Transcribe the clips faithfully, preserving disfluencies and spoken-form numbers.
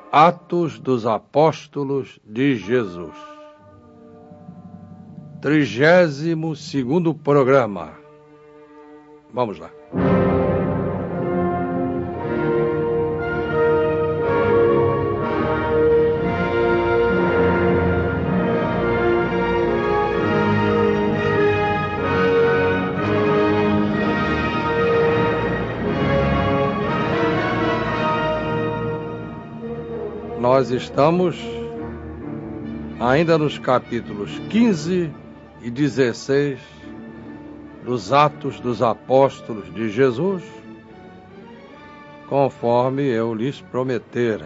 Atos dos Apóstolos de Jesus. Trigésimo segundo programa. Vamos lá. Nós estamos ainda nos capítulos quinze e dezesseis dos Atos dos Apóstolos de Jesus, conforme eu lhes prometera.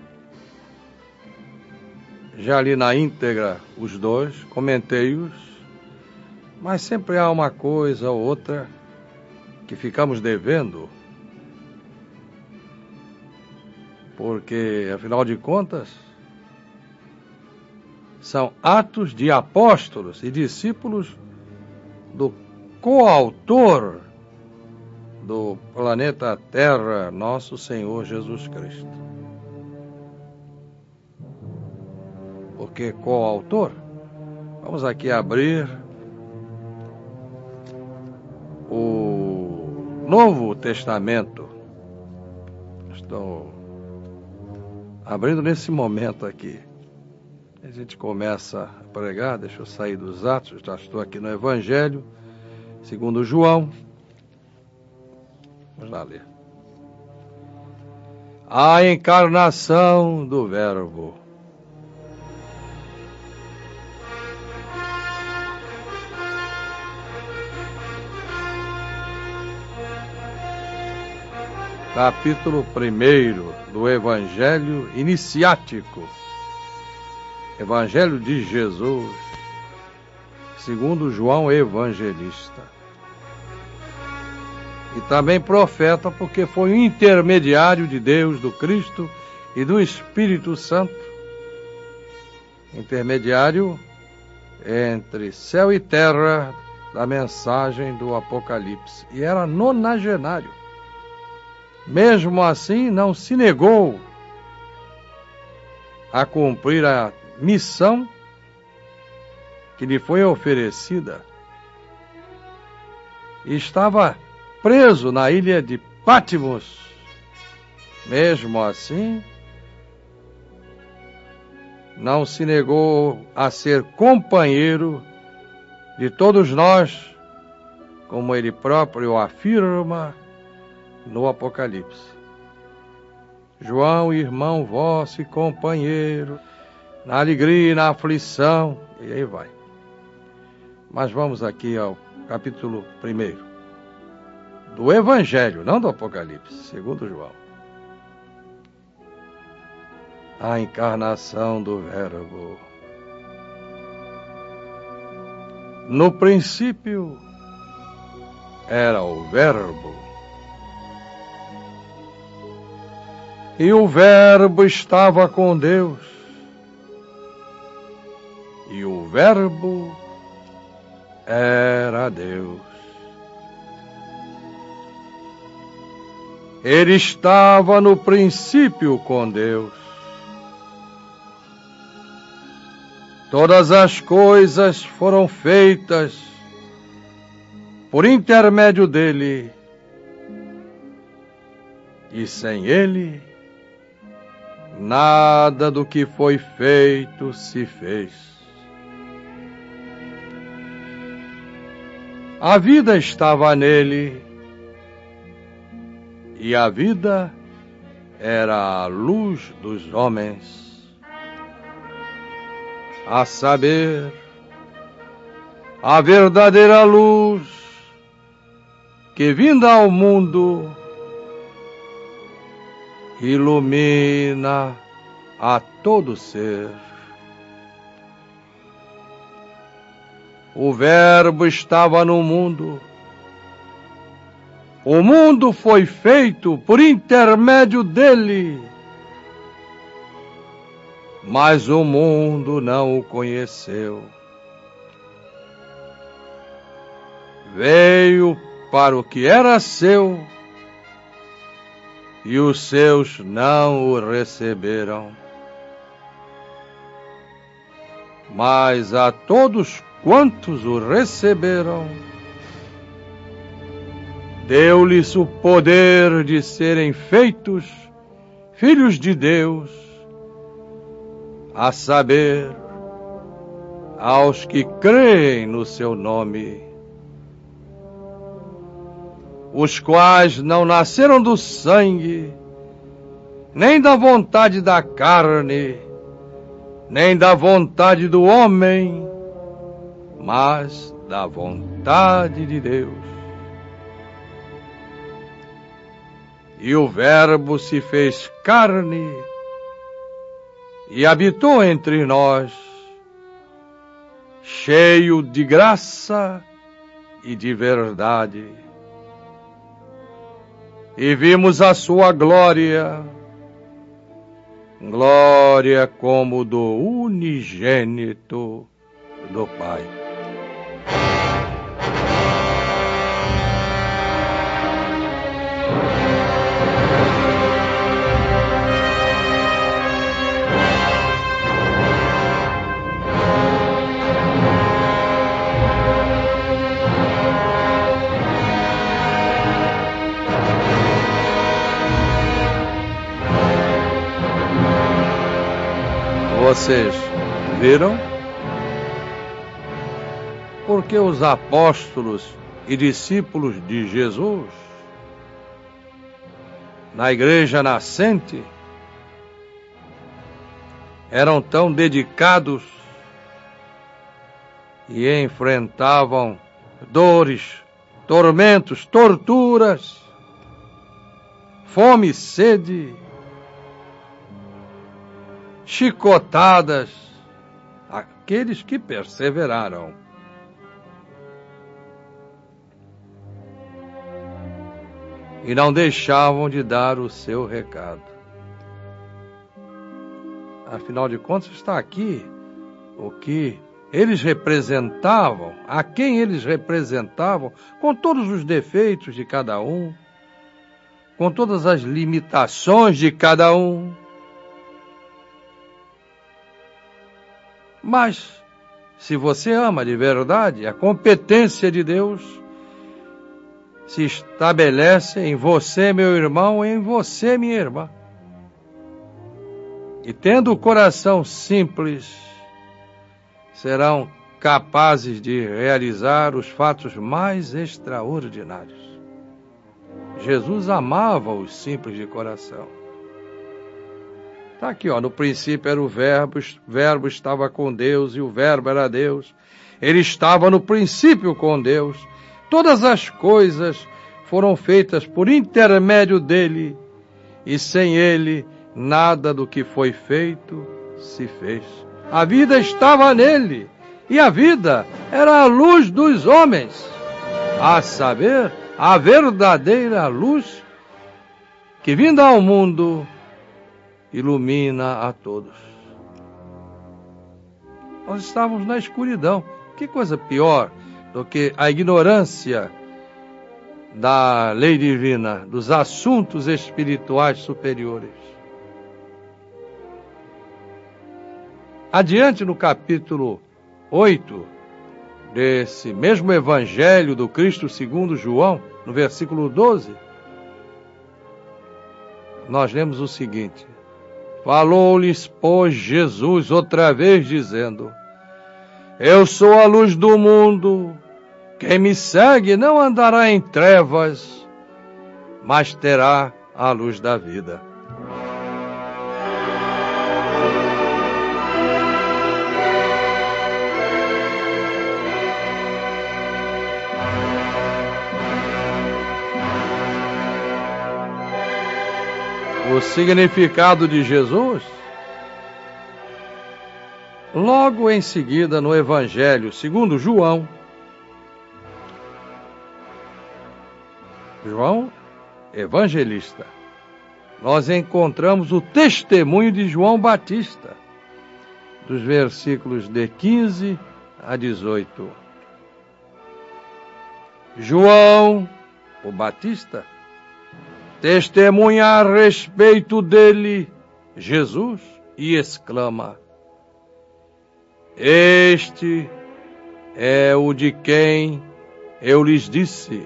Já li na íntegra os dois, comentei-os, mas sempre há uma coisa ou outra que ficamos devendo, porque, afinal de contas, são atos de apóstolos e discípulos do coautor do planeta Terra, nosso Senhor Jesus Cristo. Por que coautor? Vamos aqui abrir o Novo Testamento. Estou abrindo nesse momento aqui. A gente começa a pregar, deixa eu sair dos Atos, já estou aqui no Evangelho, segundo João. Vamos lá ler. A encarnação do Verbo. Capítulo primeiro do Evangelho Iniciático. Evangelho de Jesus, segundo João Evangelista. E também profeta, porque foi o intermediário de Deus, do Cristo e do Espírito Santo. Intermediário entre céu e terra da mensagem do Apocalipse. E era nonagenário. Mesmo assim, não se negou a cumprir a missão que lhe foi oferecida. Estava preso na ilha de Patmos. Mesmo assim, não se negou a ser companheiro de todos nós, como ele próprio afirma no Apocalipse. João, irmão vosso e companheiro, na alegria e na aflição, e aí vai. Mas vamos aqui ao capítulo primeiro do Evangelho, não do Apocalipse, segundo João. A encarnação do Verbo. No princípio era o Verbo, e o Verbo estava com Deus, e o Verbo era Deus. Ele estava no princípio com Deus. Todas as coisas foram feitas por intermédio dele, e sem ele, nada do que foi feito se fez. A vida estava nele, e a vida era a luz dos homens, a saber, a verdadeira luz que, vinda ao mundo, ilumina a todo ser. O Verbo estava no mundo. O mundo foi feito por intermédio dele, mas o mundo não o conheceu. Veio para o que era seu, e os seus não o receberam. Mas a todos quantos o receberam, deu-lhes o poder de serem feitos filhos de Deus, a saber, aos que creem no seu nome, os quais não nasceram do sangue, nem da vontade da carne, nem da vontade do homem, mas da vontade de Deus. E o Verbo se fez carne e habitou entre nós, cheio de graça e de verdade. E vimos a sua glória, glória como do unigênito do Pai. Vocês viram? Porque os apóstolos e discípulos de Jesus, na igreja nascente, eram tão dedicados e enfrentavam dores, tormentos, torturas, fome e sede, chicotadas, aqueles que perseveraram. E não deixavam de dar o seu recado. Afinal de contas, está aqui o que eles representavam, a quem eles representavam, com todos os defeitos de cada um, com todas as limitações de cada um. Mas, se você ama de verdade, a competência de Deus se estabelece em você, meu irmão, e em você, minha irmã. E tendo o coração simples, serão capazes de realizar os fatos mais extraordinários. Jesus amava os simples de coração. Está aqui, ó, no princípio era o Verbo, o Verbo estava com Deus e o Verbo era Deus. Ele estava no princípio com Deus. Todas as coisas foram feitas por intermédio dele e sem ele nada do que foi feito se fez. A vida estava nele e a vida era a luz dos homens, a saber, a verdadeira luz que vinda ao mundo ilumina a todos. Nós estávamos na escuridão. Que coisa pior do que a ignorância da lei divina, dos assuntos espirituais superiores. Adiante no capítulo oito desse mesmo evangelho do Cristo segundo João, no versículo doze, nós lemos o seguinte: falou-lhes, pois, Jesus outra vez, dizendo: eu sou a luz do mundo, quem me segue não andará em trevas, mas terá a luz da vida. O significado de Jesus, logo em seguida no Evangelho segundo João, João, evangelista, nós encontramos o testemunho de João Batista, dos versículos de quinze a dezoito. João, o Batista, testemunha a respeito dele, Jesus, e exclama: Este é o de quem eu lhes disse: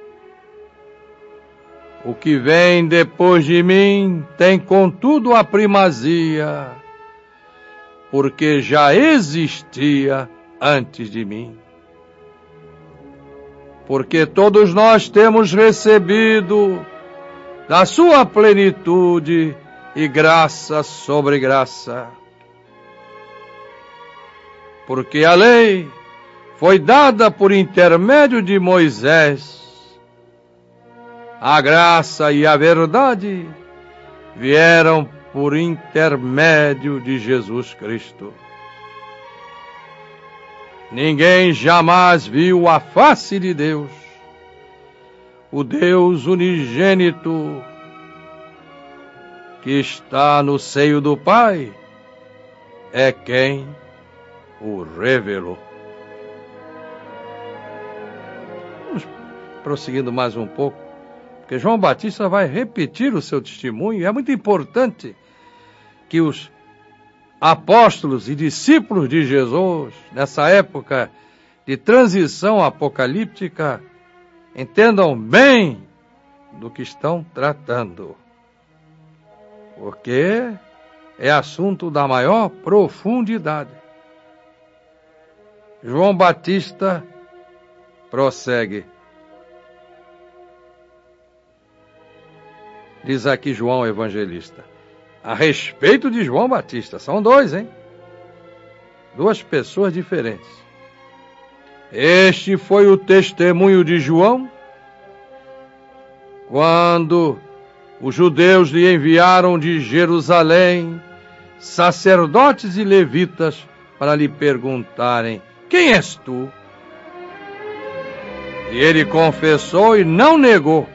o que vem depois de mim tem contudo a primazia, porque já existia antes de mim. Porque todos nós temos recebido da sua plenitude e graça sobre graça. Porque a lei foi dada por intermédio de Moisés, a graça e a verdade vieram por intermédio de Jesus Cristo. Ninguém jamais viu a face de Deus. O Deus unigênito que está no seio do Pai é quem o revelou. Vamos prosseguindo mais um pouco, porque João Batista vai repetir o seu testemunho. É muito importante que os apóstolos e discípulos de Jesus, nessa época de transição apocalíptica, entendam bem do que estão tratando, porque é assunto da maior profundidade. João Batista prossegue. Diz aqui João Evangelista, a respeito de João Batista. São dois, hein? Duas pessoas diferentes. Este foi o testemunho de João, quando os judeus lhe enviaram de Jerusalém sacerdotes e levitas para lhe perguntarem: quem és tu? E ele confessou e não negou,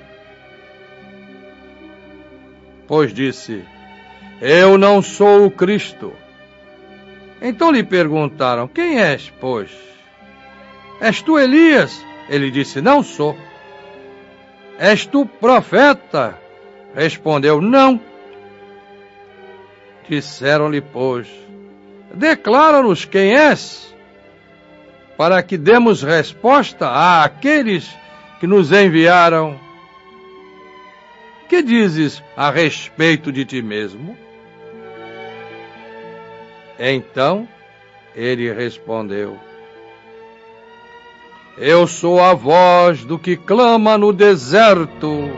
pois disse: eu não sou o Cristo. Então lhe perguntaram: quem és, pois? És tu Elias? Ele disse: não sou. És tu profeta? Respondeu: não. Disseram-lhe, pois: declara-nos quem és, para que demos resposta àqueles que nos enviaram. Que dizes a respeito de ti mesmo? Então ele respondeu: eu sou a voz do que clama no deserto,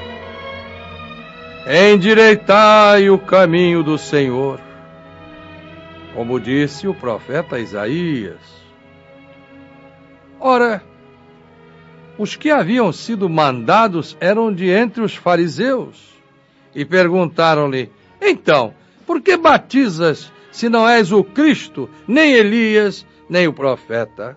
endireitai o caminho do Senhor, como disse o profeta Isaías. Ora, os que haviam sido mandados eram de entre os fariseus, e perguntaram-lhe: então, por que batizas, se não és o Cristo, nem Elias, nem o profeta?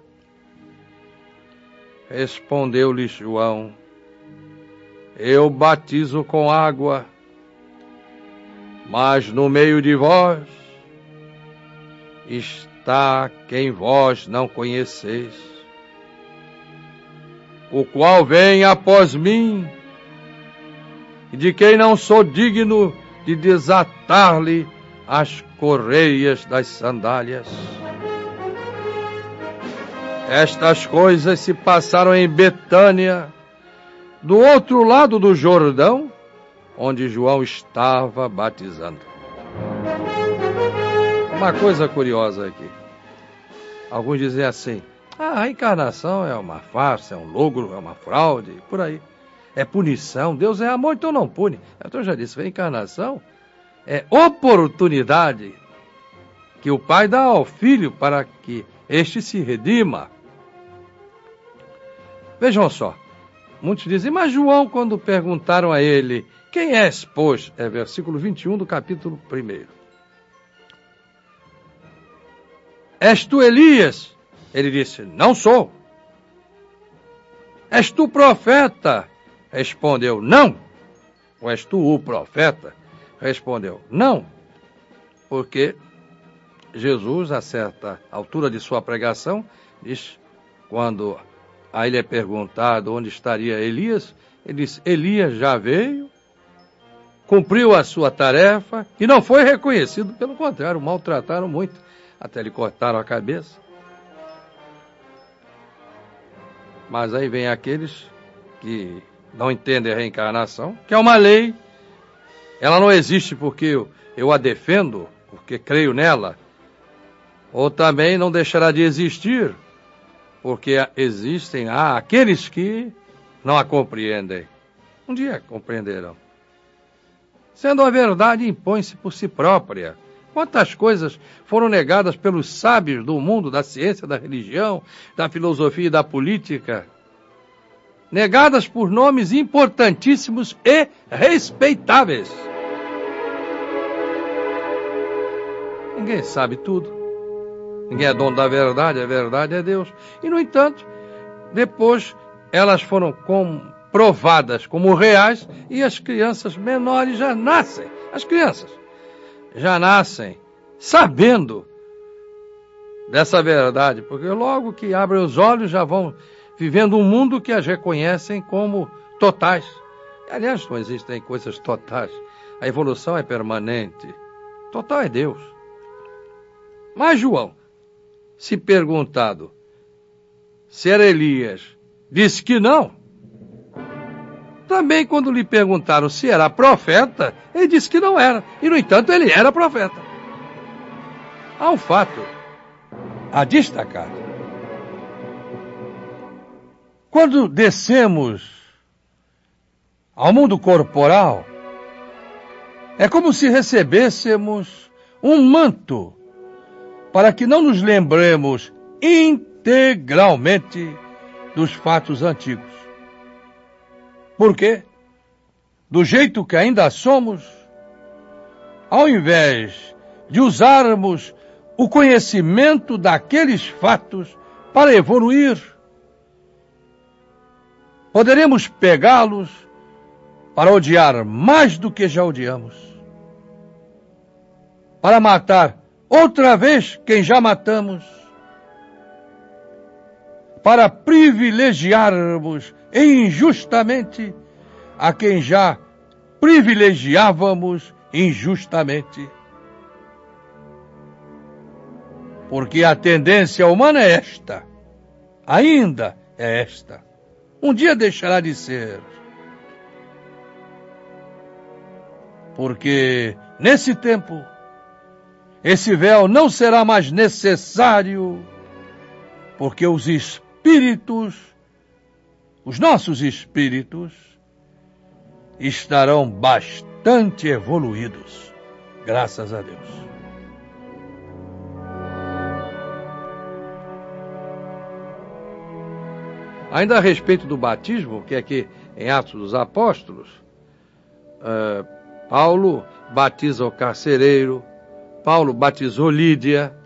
Respondeu-lhe João: eu batizo com água, mas no meio de vós está quem vós não conheceis, o qual vem após mim, de quem não sou digno de desatar-lhe as correias das sandálias. Estas coisas se passaram em Betânia, do outro lado do Jordão, onde João estava batizando. Uma coisa curiosa aqui. Alguns dizem assim: ah, a encarnação é uma farsa, é um logro, é uma fraude, por aí. É punição, Deus é amor, então não pune. Então eu já disse, reencarnação é oportunidade que o Pai dá ao Filho para que este se redima. Vejam só, muitos dizem: mas João, quando perguntaram a ele: quem és, pois? É versículo vinte e um do capítulo primeiro. És tu Elias? Ele disse: não sou. És tu profeta? Respondeu: não. Ou és tu o profeta? Respondeu: não. Porque Jesus, a certa altura de sua pregação, diz, quando a ele é perguntado onde estaria Elias, ele diz: Elias já veio cumpriu a sua tarefa e não foi reconhecido, pelo contrário, maltrataram muito, até lhe cortaram a cabeça. Mas aí vem aqueles que não entendem a reencarnação, que é uma lei, ela não existe porque eu, eu a defendo, porque creio nela, ou também não deixará de existir, porque existem ah, aqueles que não a compreendem. Um dia compreenderão. Sendo a verdade, impõe-se por si própria. Quantas coisas foram negadas pelos sábios do mundo, da ciência, da religião, da filosofia e da política, negadas por nomes importantíssimos e respeitáveis. Ninguém sabe tudo. Ninguém é dono da verdade, a verdade é Deus. E, no entanto, depois elas foram comprovadas como reais e as crianças menores já nascem. As crianças já nascem sabendo dessa verdade, porque logo que abrem os olhos já vão vivendo um mundo que as reconhecem como totais. Aliás, não existem coisas totais. A evolução é permanente. Total é Deus. Mas João, se perguntado se era Elias, disse que não. Também quando lhe perguntaram se era profeta, ele disse que não era. E, no entanto, ele era profeta. Há um fato a destacar. Quando descemos ao mundo corporal, é como se recebêssemos um manto para que não nos lembremos integralmente dos fatos antigos. Por quê? Do jeito que ainda somos, ao invés de usarmos o conhecimento daqueles fatos para evoluir, poderemos pegá-los para odiar mais do que já odiamos, para matar outra vez quem já matamos, para privilegiarmos injustamente a quem já privilegiávamos injustamente. Porque a tendência humana é esta, ainda é esta. Um dia deixará de ser. Porque nesse tempo, esse véu não será mais necessário, porque os espíritos, os nossos espíritos, estarão bastante evoluídos, graças a Deus. Ainda a respeito do batismo, que é aqui em Atos dos Apóstolos, uh, Paulo batiza o carcereiro, Paulo batizou Lídia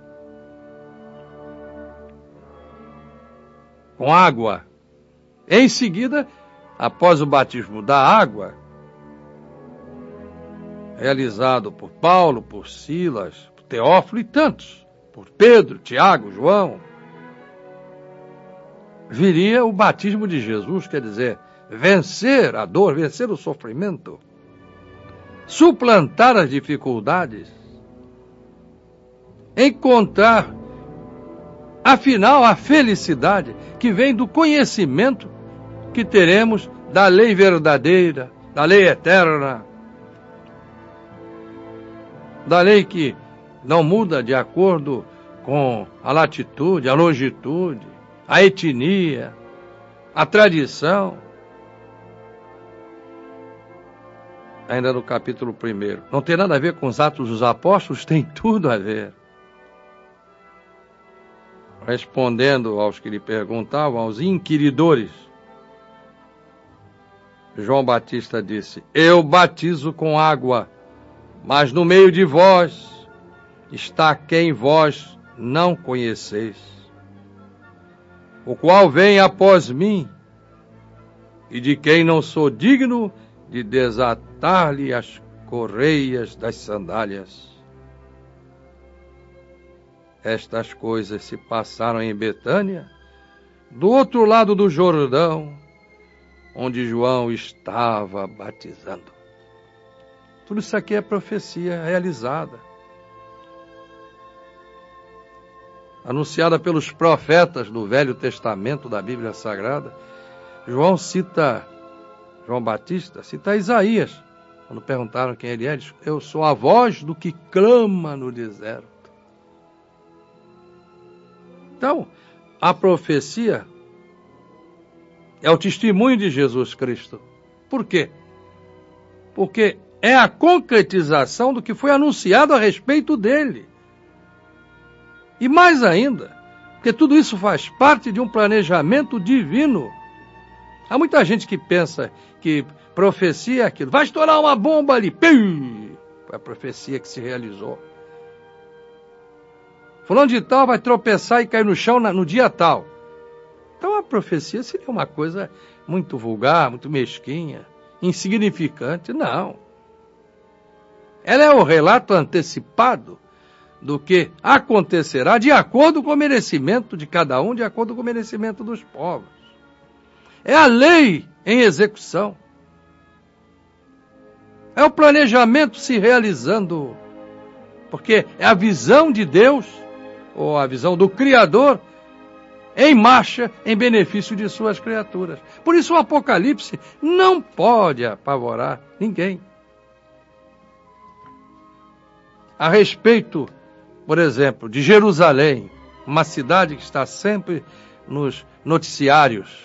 com água. Em seguida, após o batismo da água, realizado por Paulo, por Silas, por Teófilo e tantos, por Pedro, Tiago, João, viria o batismo de Jesus, quer dizer, vencer a dor, vencer o sofrimento, suplantar as dificuldades, encontrar, afinal, a felicidade que vem do conhecimento que teremos da lei verdadeira, da lei eterna, da lei que não muda de acordo com a latitude, a longitude, a etnia, a tradição. Ainda no capítulo primeiro. Não tem nada a ver com os Atos dos Apóstolos, tem tudo a ver. Respondendo aos que lhe perguntavam, aos inquiridores, João Batista disse: eu batizo com água, mas no meio de vós está quem vós não conheceis, o qual vem após mim, e de quem não sou digno de desatar-lhe as correias das sandálias. Estas coisas se passaram em Betânia, do outro lado do Jordão, onde João estava batizando. Tudo isso aqui é profecia realizada, anunciada pelos profetas do Velho Testamento da Bíblia Sagrada. João cita, João Batista cita Isaías, quando perguntaram quem ele é, ele disse: eu sou a voz do que clama no deserto. Então, a profecia é o testemunho de Jesus Cristo. Por quê? Porque é a concretização do que foi anunciado a respeito dele. E mais ainda, porque tudo isso faz parte de um planejamento divino. Há muita gente que pensa que profecia é aquilo. Vai estourar uma bomba ali. Pim! Foi a profecia que se realizou. Fulano de tal vai tropeçar e cair no chão no dia tal. Então a profecia seria uma coisa muito vulgar, muito mesquinha, insignificante. Não. Ela é o relato antecipado do que acontecerá de acordo com o merecimento de cada um, de acordo com o merecimento dos povos. É a lei em execução. É o planejamento se realizando. Porque é a visão de Deus, ou a visão do Criador, em marcha, em benefício de suas criaturas. Por isso o Apocalipse não pode apavorar ninguém. A respeito, por exemplo, de Jerusalém, uma cidade que está sempre nos noticiários.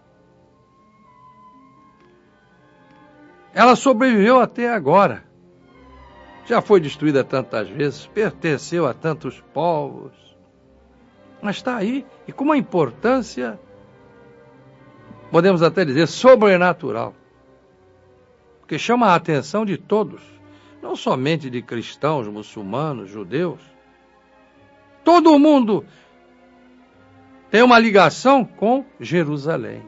Ela sobreviveu até agora. Já foi destruída tantas vezes, pertenceu a tantos povos. Mas está aí, e com uma importância, podemos até dizer, sobrenatural. Porque chama a atenção de todos, não somente de cristãos, muçulmanos, judeus. Todo mundo tem uma ligação com Jerusalém.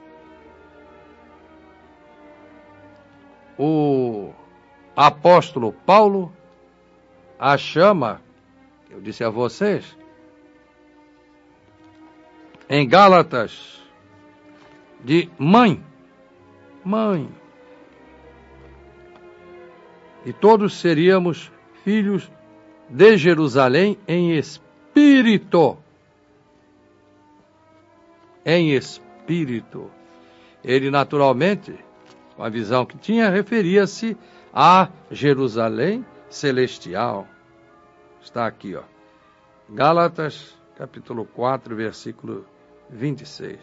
O apóstolo Paulo a chama, eu disse a vocês, em Gálatas, de mãe. Mãe. E todos seríamos filhos de Jerusalém em espírito. Em espírito. Ele, naturalmente, com a visão que tinha, referia-se a Jerusalém celestial. Está aqui, ó. Gálatas, capítulo quatro, versículo vinte e seis.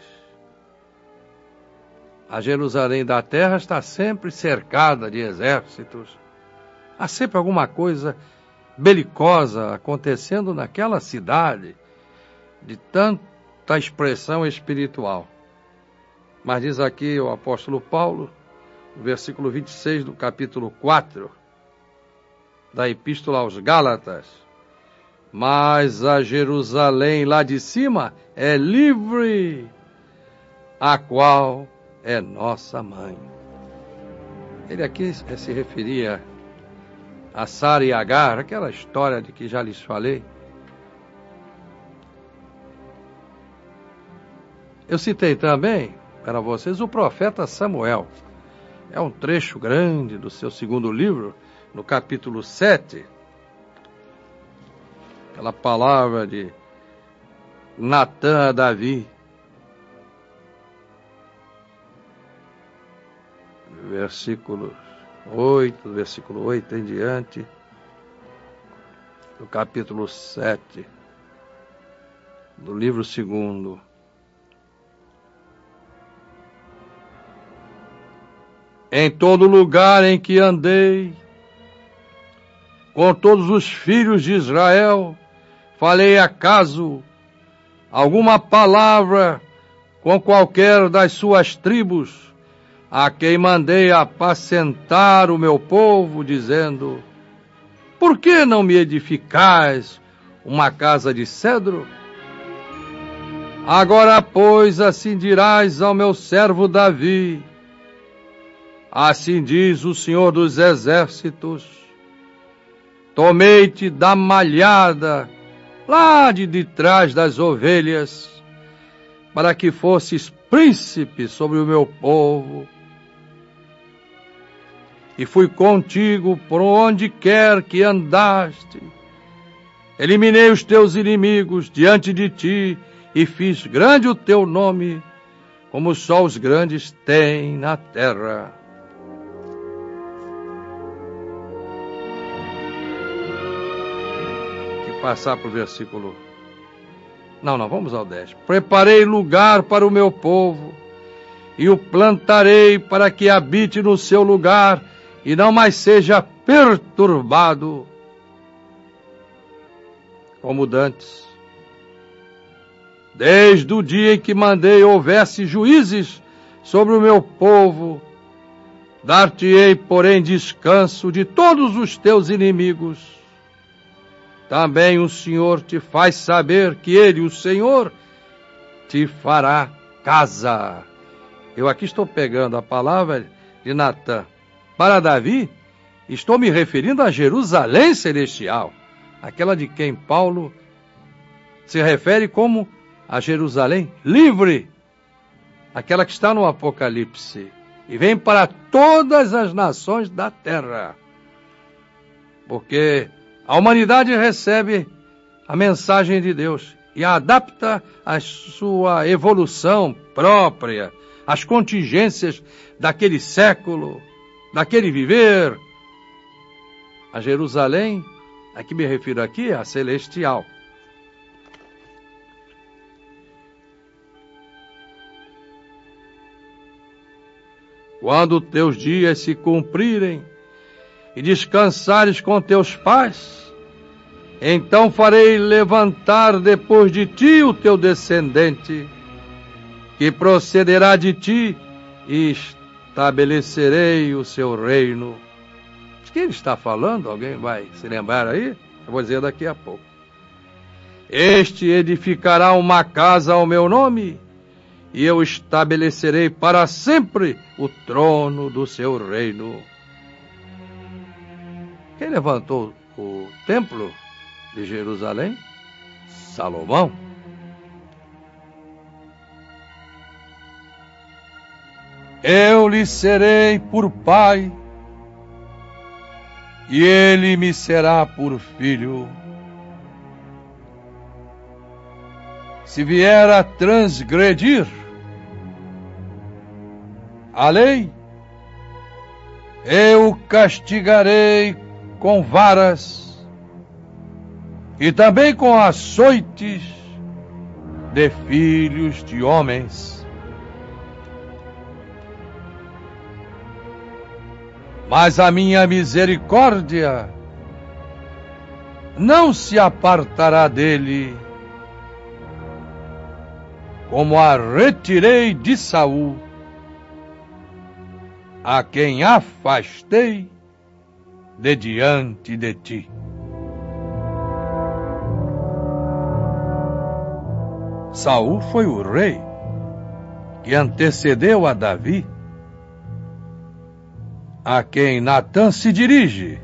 A Jerusalém da terra está sempre cercada de exércitos. Há sempre alguma coisa belicosa acontecendo naquela cidade, de tanta expressão espiritual. Mas diz aqui o apóstolo Paulo, no versículo vinte e seis do capítulo quatro, da Epístola aos Gálatas: mas a Jerusalém lá de cima é livre, a qual é nossa mãe. Ele aqui se referia a Sara e Agar, aquela história de que já lhes falei. Eu citei também para vocês o profeta Samuel. É um trecho grande do seu segundo livro, no capítulo sete. Aquela palavra de Natã a Davi. Versículo oito, versículo oito em diante, do capítulo sete, do livro segundo. Em todo lugar em que andei, com todos os filhos de Israel, falei acaso alguma palavra com qualquer das suas tribos, a quem mandei apacentar o meu povo, dizendo: por que não me edificais uma casa de cedro? Agora, pois, assim dirás ao meu servo Davi: assim diz o Senhor dos Exércitos, tomei-te da malhada, lá de, de trás das ovelhas, para que fosses príncipe sobre o meu povo. e fui contigo por onde quer que andaste. Eliminei os teus inimigos diante de ti e fiz grande o teu nome, como só os grandes têm na terra. Que passar para o versículo... Não, não, vamos ao dez. Preparei lugar para o meu povo, e o plantarei para que habite no seu lugar, e não mais seja perturbado, como dantes. Desde o dia em que mandei houvesse juízes sobre o meu povo, dar-te-ei, porém, descanso de todos os teus inimigos. Também o Senhor te faz saber que Ele, o Senhor, te fará casa. Eu aqui estou pegando a palavra de Natã para Davi, estou me referindo a Jerusalém celestial, aquela de quem Paulo se refere como a Jerusalém livre, aquela que está no Apocalipse, e vem para todas as nações da terra, porque a humanidade recebe a mensagem de Deus e a adapta à sua evolução própria, às contingências daquele século, daquele viver. A Jerusalém, a que me refiro aqui, é a celestial. Quando teus dias se cumprirem e descansares com teus pais, então farei levantar depois de ti o teu descendente, que procederá de ti, e estabelecerei o seu reino. De quem ele está falando? Alguém vai se lembrar aí? Eu vou dizer daqui a pouco. Este edificará uma casa ao meu nome, e eu estabelecerei para sempre o trono do seu reino. Quem levantou o templo de Jerusalém? Salomão. Eu lhe serei por pai, e ele me será por filho. Se vier a transgredir a lei, eu o castigarei com varas e também com açoites de filhos de homens. Mas a minha misericórdia não se apartará dele, como a retirei de Saul, a quem afastei de diante de ti. Saul foi o rei que antecedeu a Davi, a quem Natã se dirige,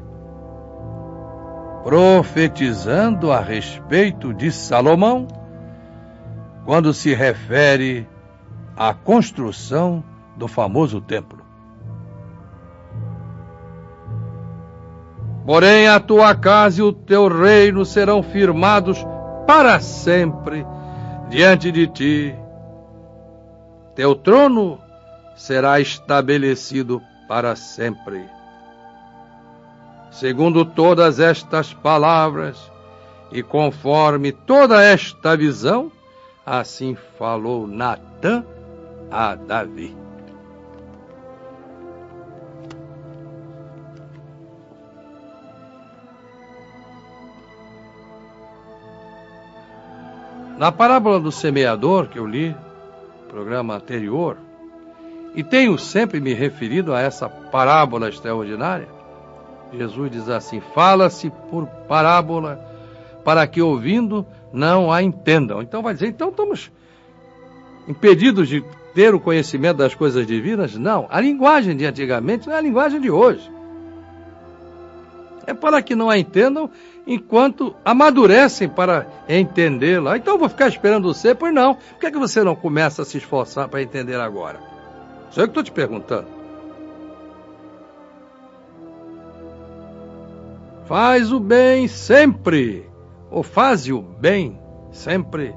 profetizando a respeito de Salomão, quando se refere à construção do famoso templo. Porém, a tua casa e o teu reino serão firmados para sempre diante de ti. Teu trono será estabelecido para sempre. Segundo todas estas palavras e conforme toda esta visão, assim falou Natã a Davi. Na parábola do semeador que eu li no programa anterior, e tenho sempre me referido a essa parábola extraordinária, Jesus diz assim: fala-se por parábola para que ouvindo não a entendam. Então vai dizer, então estamos impedidos de ter o conhecimento das coisas divinas? Não, a linguagem de antigamente não é a linguagem de hoje. É para que não a entendam enquanto amadurecem para entendê-la. Então eu vou ficar esperando você? Pois não. Por que é que você não começa a se esforçar para entender agora? Só eu que estou te perguntando. faz o bem sempre, ou faze o bem sempre,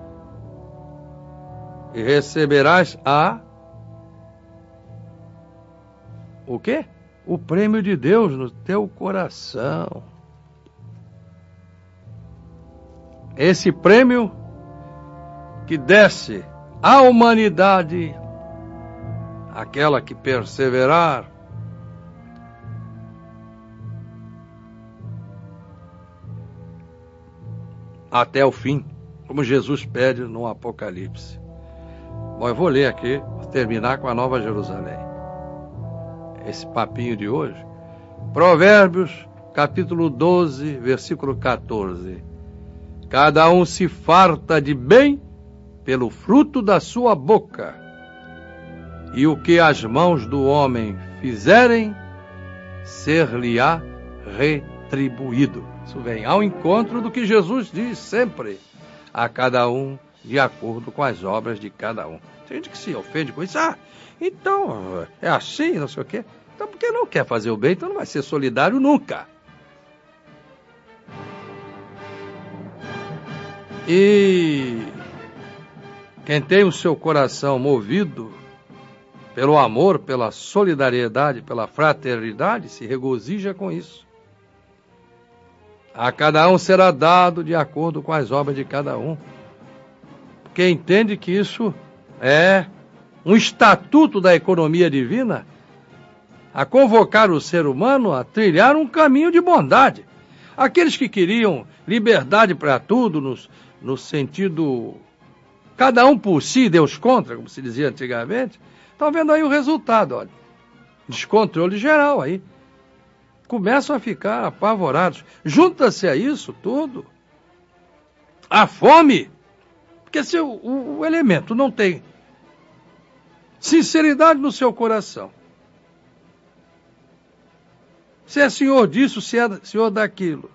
e receberás a... o quê? O prêmio de Deus no teu coração. Esse prêmio que desce à humanidade, aquela que perseverar, até o fim, como Jesus pede no Apocalipse. Bom, eu vou ler aqui, vou terminar com a Nova Jerusalém. Esse papinho de hoje. Provérbios, capítulo doze, versículo quatorze. Cada um se farta de bem pelo fruto da sua boca, e o que as mãos do homem fizerem, ser-lhe-á retribuído. Isso vem ao encontro do que Jesus diz sempre, a cada um de acordo com as obras de cada um. Tem gente que se ofende com isso. Ah, então é assim, não sei o quê. Então porque não quer fazer o bem, então não vai ser solidário nunca. E quem tem o seu coração movido pelo amor, pela solidariedade, pela fraternidade, se regozija com isso. A cada um será dado de acordo com as obras de cada um. Porque entende que isso é um estatuto da economia divina, a convocar o ser humano a trilhar um caminho de bondade. Aqueles que queriam liberdade para tudo, no, no sentido cada um por si, Deus contra, como se dizia antigamente, estão vendo aí o resultado, olha. Descontrole geral aí. Começam a ficar apavorados. Junta-se a isso tudo a fome. Porque se o, o, o elemento não tem sinceridade no seu coração, se é senhor disso, se é senhor daquilo,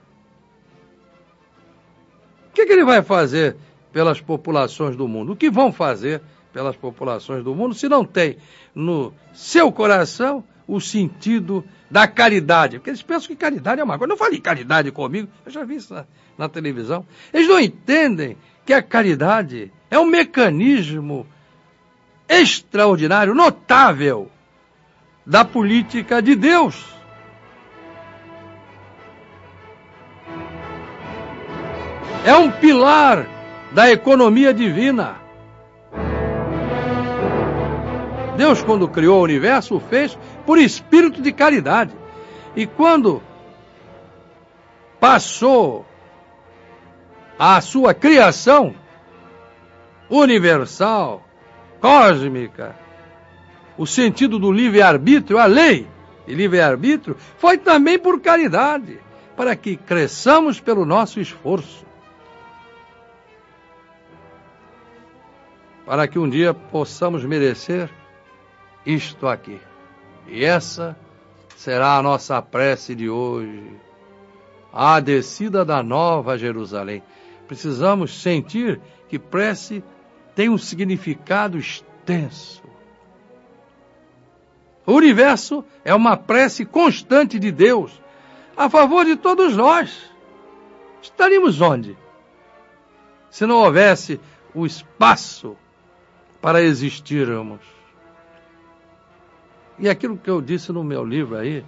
o que, que ele vai fazer pelas populações do mundo? O que vão fazer pelas populações do mundo se não tem no seu coração o sentido da caridade? Porque eles pensam que caridade é uma coisa. Eu não falei caridade comigo, eu já vi isso na, na televisão. Eles não entendem que a caridade é um mecanismo extraordinário, notável, da política de Deus. É um pilar da economia divina. Deus, quando criou o universo, o fez por espírito de caridade. E quando passou a sua criação universal, cósmica, o sentido do livre-arbítrio, a lei de livre-arbítrio, foi também por caridade, para que cresçamos pelo nosso esforço. Para que um dia possamos merecer isto aqui. E essa será a nossa prece de hoje. A descida da Nova Jerusalém. Precisamos sentir que prece tem um significado extenso. O universo é uma prece constante de Deus, a favor de todos nós. Estaríamos onde? Se não houvesse o espaço para existirmos. E aquilo que eu disse no meu livro aí,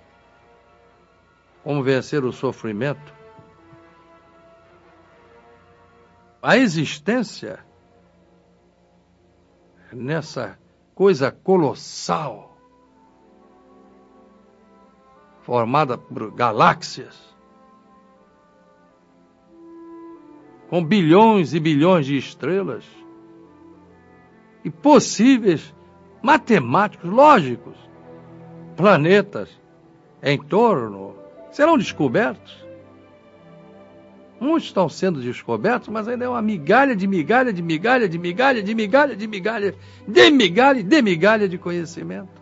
Como Vencer o Sofrimento, a existência nessa coisa colossal, formada por galáxias, com bilhões e bilhões de estrelas, e possíveis matemáticos, lógicos, planetas em torno, serão descobertos. Muitos estão sendo descobertos, mas ainda é uma migalha de migalha, de migalha, de migalha, de migalha, de migalha, de migalha, de migalha de conhecimento.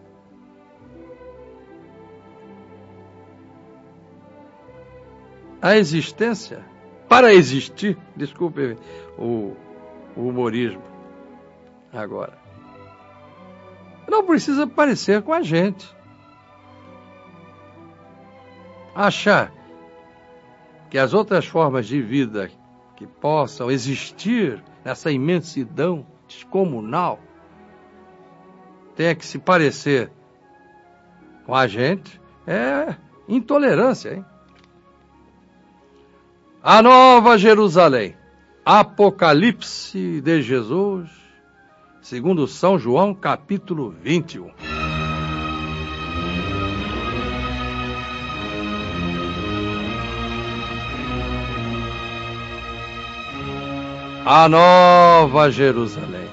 A existência, para existir, desculpe o, o humorismo agora, não precisa parecer com a gente. achar que as outras formas de vida que possam existir nessa imensidão descomunal tenha que se parecer com a gente, é intolerância, hein? A Nova Jerusalém, Apocalipse de Jesus, segundo São João, capítulo vinte e um. A Nova Jerusalém.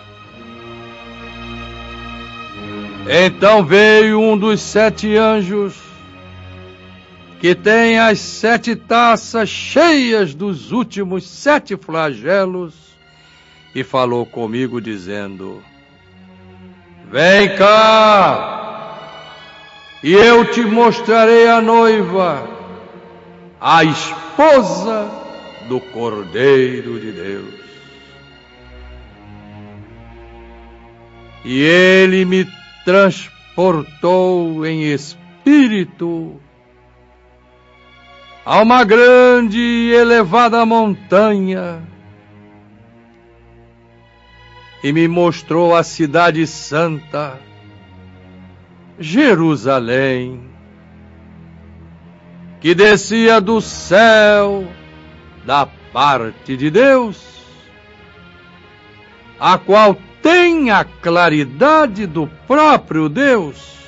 Então veio um dos sete anjos, que tem as sete taças cheias dos últimos sete flagelos, e falou comigo dizendo: Vem cá, e eu te mostrarei a noiva, a esposa do Cordeiro de Deus. E ele me transportou em espírito a uma grande e elevada montanha, e me mostrou a cidade santa, Jerusalém, que descia do céu da parte de Deus, a qual tem a claridade do próprio Deus,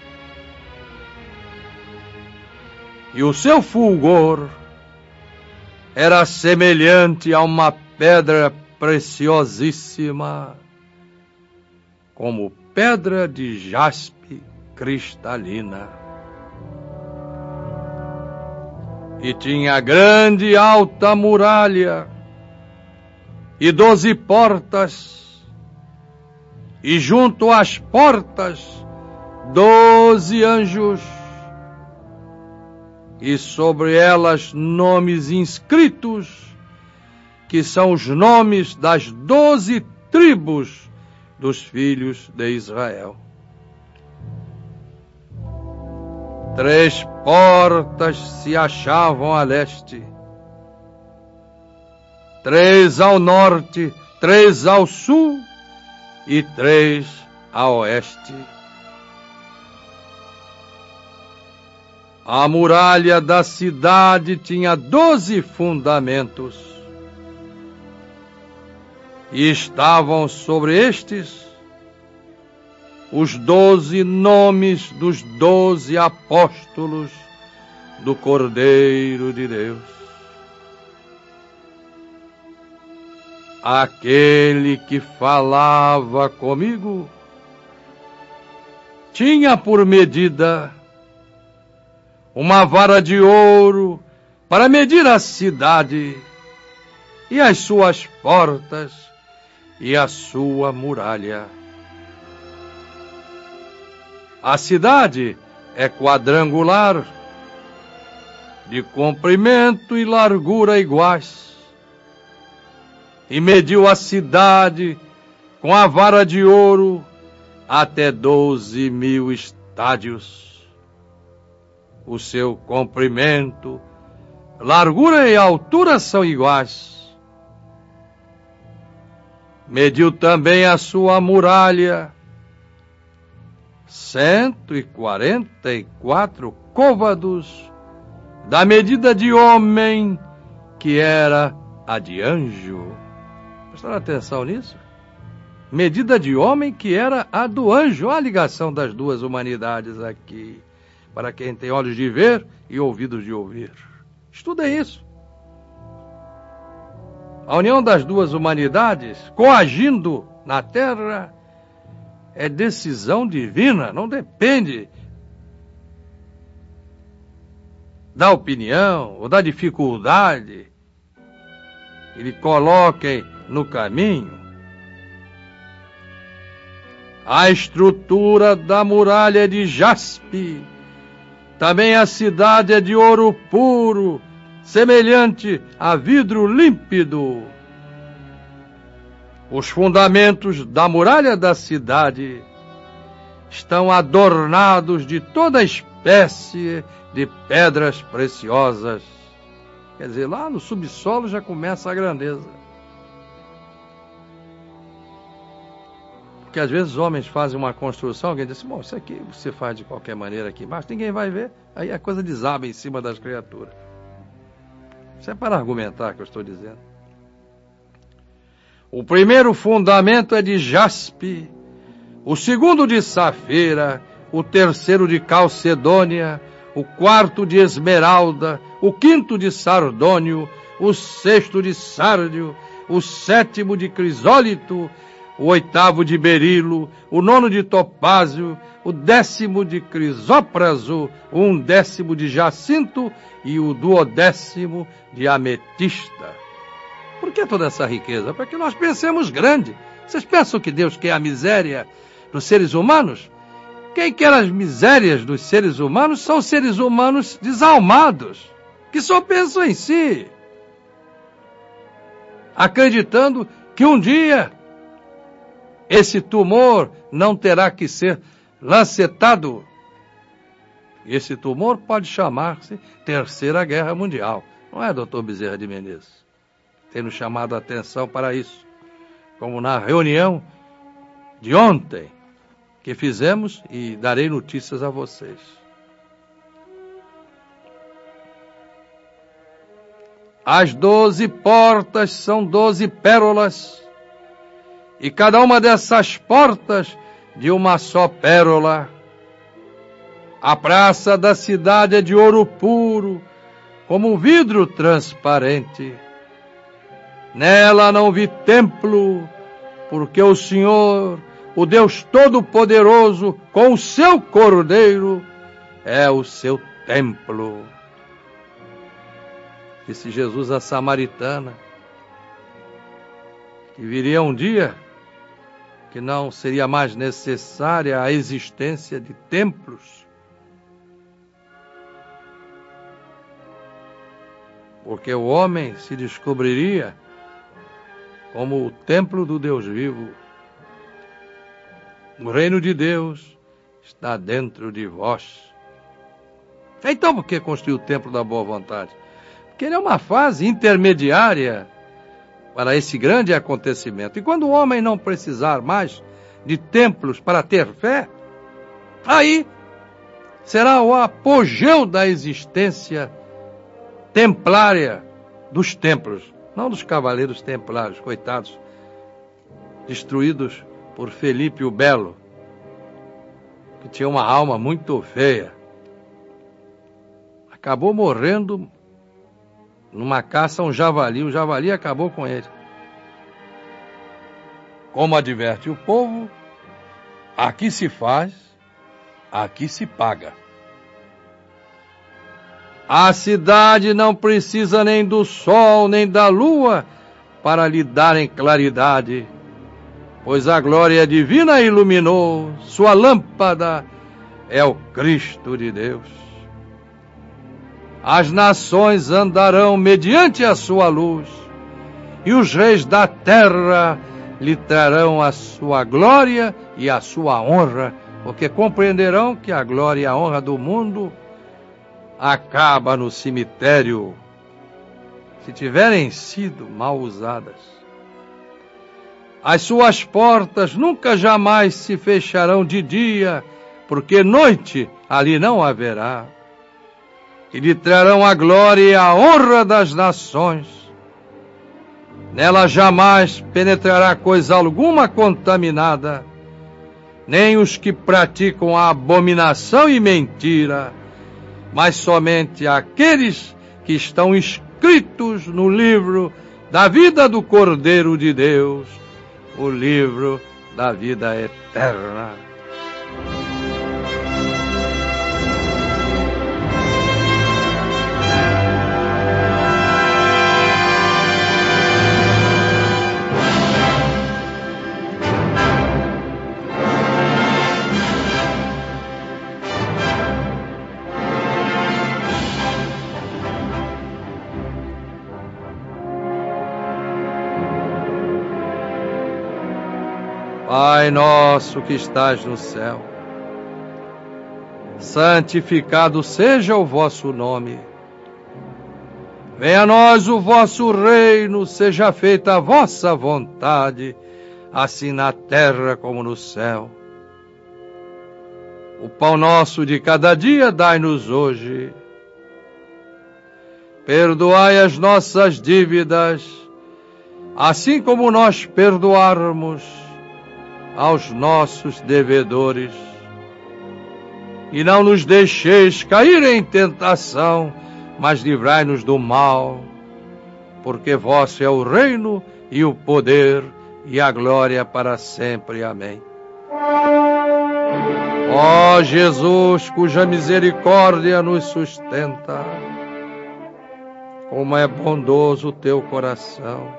e o seu fulgor era semelhante a uma pedra preciosíssima, como pedra de jaspe cristalina. E tinha grande e alta muralha, e doze portas, e junto às portas doze anjos, e sobre elas nomes inscritos, que são os nomes das doze tribos dos filhos de Israel. Três portas se achavam a leste, três ao norte, três ao sul e três a oeste. A muralha da cidade tinha doze fundamentos, e estavam sobre estes os doze nomes dos doze apóstolos do Cordeiro de Deus. Aquele que falava comigo tinha por medida uma vara de ouro para medir a cidade e as suas portas e a sua muralha. A cidade é quadrangular, de comprimento e largura iguais, e mediu a cidade com a vara de ouro até doze mil estádios. O seu comprimento, largura e altura são iguais. Mediu também a sua muralha, cento e quarenta e quatro côvados, da medida de homem, que era a de anjo. Prestaram atenção nisso? Medida de homem, que era a do anjo. Olha a ligação das duas humanidades aqui, para quem tem olhos de ver e ouvidos de ouvir. Estudem isso. A união das duas humanidades, coagindo na terra, é decisão divina, não depende da opinião ou da dificuldade que lhe coloquem no caminho. A estrutura da muralha é de jaspe, também a cidade é de ouro puro, semelhante a vidro límpido. Os fundamentos da muralha da cidade estão adornados de toda espécie espécie de pedras preciosas. Quer dizer, lá no subsolo já começa a grandeza. Porque às vezes os homens fazem uma construção, alguém diz assim, bom, isso aqui você faz de qualquer maneira aqui embaixo, ninguém vai ver, aí a coisa desaba em cima das criaturas. Isso é para argumentar que eu estou dizendo. O primeiro fundamento é de jaspe, o segundo de safira, o terceiro de calcedônia, o quarto de esmeralda, o quinto de sardônio, o sexto de sárdio, o sétimo de crisólito, o oitavo de berilo, o nono de topázio, o décimo de crisópraso, o undécimo de jacinto e o duodécimo de ametista. Por que toda essa riqueza? Para que nós pensemos grande. Vocês pensam que Deus quer a miséria dos seres humanos? Quem quer as misérias dos seres humanos são seres humanos desalmados, que só pensam em si, acreditando que um dia esse tumor não terá que ser lancetado. Esse tumor pode chamar-se Terceira Guerra Mundial. Não é, doutor Bezerra de Menezes? Tem nos chamado a atenção para isso. Como na reunião de ontem que fizemos, e darei notícias a vocês. As doze portas são doze pérolas, e cada uma dessas portas de uma só pérola. A praça da cidade é de ouro puro, como um vidro transparente. Nela não vi templo, porque o Senhor, o Deus Todo-Poderoso, com o seu Cordeiro, é o seu templo. Disse Jesus à samaritana, que viria um dia que não seria mais necessária a existência de templos, porque o homem se descobriria como o templo do Deus vivo. O reino de Deus está dentro de vós. Então por que construir o templo da boa vontade? Porque ele é uma fase intermediária para esse grande acontecimento. E quando o homem não precisar mais de templos para ter fé, aí será o apogeu da existência templária dos templos, não dos cavaleiros templários, coitados, destruídos por Felipe o Belo, que tinha uma alma muito feia. Acabou morrendo numa caça a um javali, o javali acabou com ele. Como adverte o povo, aqui se faz, aqui se paga. A cidade não precisa nem do sol, nem da lua para lhe darem claridade, pois a glória divina iluminou, sua lâmpada é o Cristo de Deus. As nações andarão mediante a sua luz, e os reis da terra lhe trarão a sua glória e a sua honra, porque compreenderão que a glória e a honra do mundo acaba no cemitério, se tiverem sido mal usadas. As suas portas nunca jamais se fecharão de dia, porque noite ali não haverá. E lhe trarão a glória e a honra das nações. Nela jamais penetrará coisa alguma contaminada, nem os que praticam a abominação e mentira, mas somente aqueles que estão inscritos no livro da vida do Cordeiro de Deus, o livro da vida eterna. Pai nosso que estás no céu, santificado seja o vosso nome. Venha a nós o vosso reino, seja feita a vossa vontade, assim na terra como no céu. O pão nosso de cada dia dai-nos hoje. Perdoai as nossas dívidas, assim como nós perdoarmos aos nossos devedores. E não nos deixeis cair em tentação, mas livrai-nos do mal, porque vosso é o reino e o poder e a glória para sempre. Amém. Ó Jesus, cuja misericórdia nos sustenta, como é bondoso o teu coração,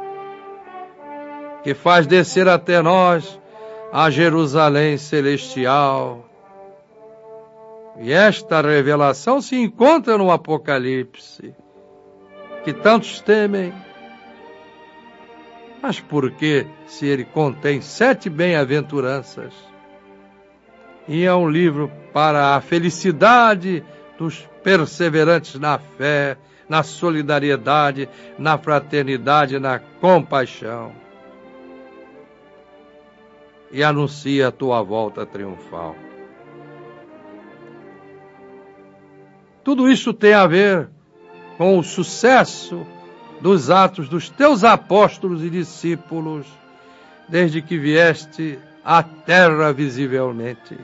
que faz descer até nós a Jerusalém celestial. E esta revelação se encontra no Apocalipse, que tantos temem. Mas por que, se ele contém sete bem-aventuranças, e é um livro para a felicidade dos perseverantes na fé, na solidariedade, na fraternidade, na compaixão, e anuncia a tua volta triunfal? Tudo isso tem a ver com o sucesso dos atos dos teus apóstolos e discípulos, desde que vieste à terra visivelmente.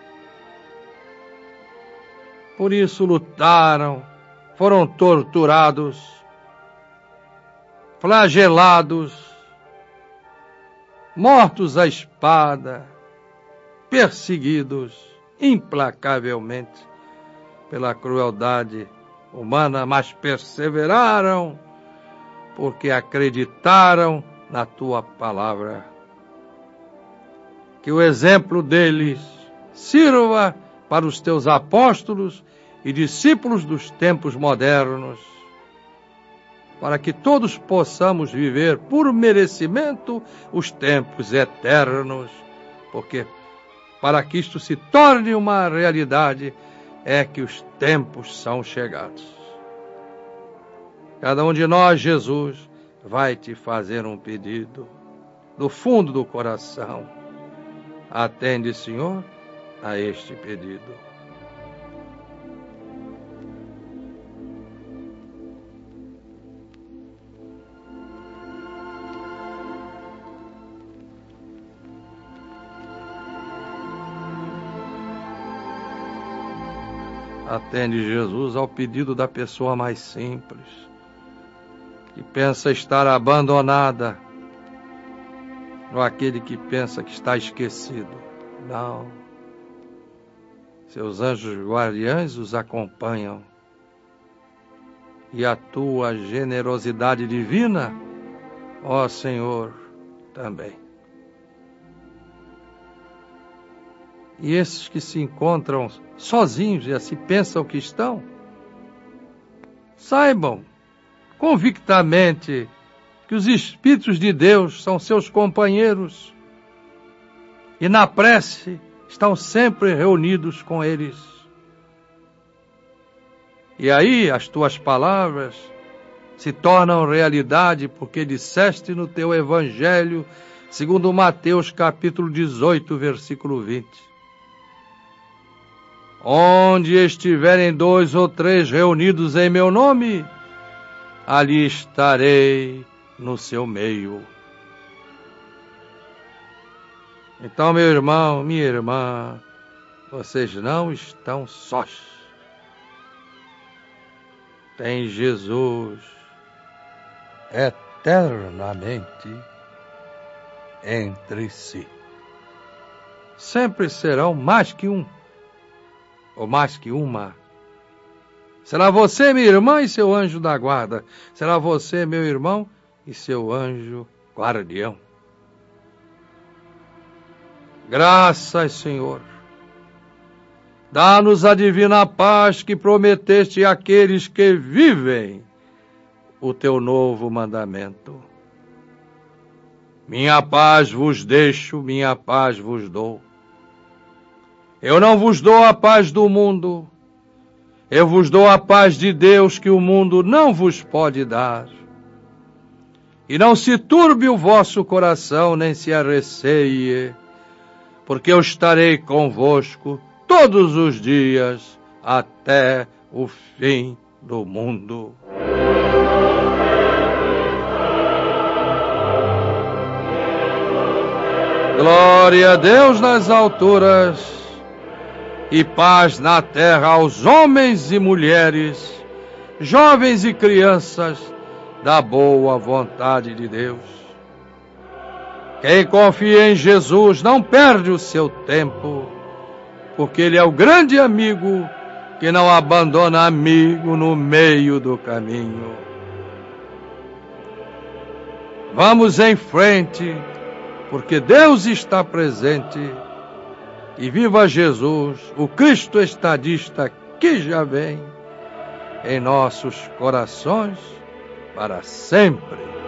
Por isso lutaram, foram torturados, flagelados, mortos à espada, perseguidos implacavelmente pela crueldade humana, mas perseveraram, porque acreditaram na tua palavra. Que o exemplo deles sirva para os teus apóstolos e discípulos dos tempos modernos, para que todos possamos viver por merecimento os tempos eternos, porque para que isto se torne uma realidade, é que os tempos são chegados. Cada um de nós, Jesus, vai te fazer um pedido do fundo do coração. Atende, Senhor, a este pedido. Atende, Jesus, ao pedido da pessoa mais simples, que pensa estar abandonada, ou aquele que pensa que está esquecido. Não. Seus anjos guardiães os acompanham, e a tua generosidade divina, ó Senhor, também. E esses que se encontram sozinhos e assim pensam que estão, saibam convictamente que os Espíritos de Deus são seus companheiros e na prece estão sempre reunidos com eles. E aí as tuas palavras se tornam realidade, porque disseste no teu Evangelho, segundo Mateus capítulo dezoito, versículo vinte. Onde estiverem dois ou três reunidos em meu nome, ali estarei no seu meio. Então, meu irmão, minha irmã, vocês não estão sós. Tem Jesus eternamente entre si. Sempre serão mais que um, ou mais que uma. Será você, minha irmã, e seu anjo da guarda. Será você, meu irmão, e seu anjo guardião. Graças, Senhor. Dá-nos a divina paz que prometeste àqueles que vivem o teu novo mandamento. Minha paz vos deixo, minha paz vos dou. Eu não vos dou a paz do mundo, eu vos dou a paz de Deus que o mundo não vos pode dar. E não se turbe o vosso coração, nem se arreceie, porque eu estarei convosco todos os dias até o fim do mundo. Glória a Deus nas alturas e paz na terra aos homens e mulheres, jovens e crianças, da boa vontade de Deus. Quem confia em Jesus não perde o seu tempo, porque Ele é o grande amigo que não abandona amigo no meio do caminho. Vamos em frente, porque Deus está presente, e viva Jesus, o Cristo estadista que já vem em nossos corações para sempre.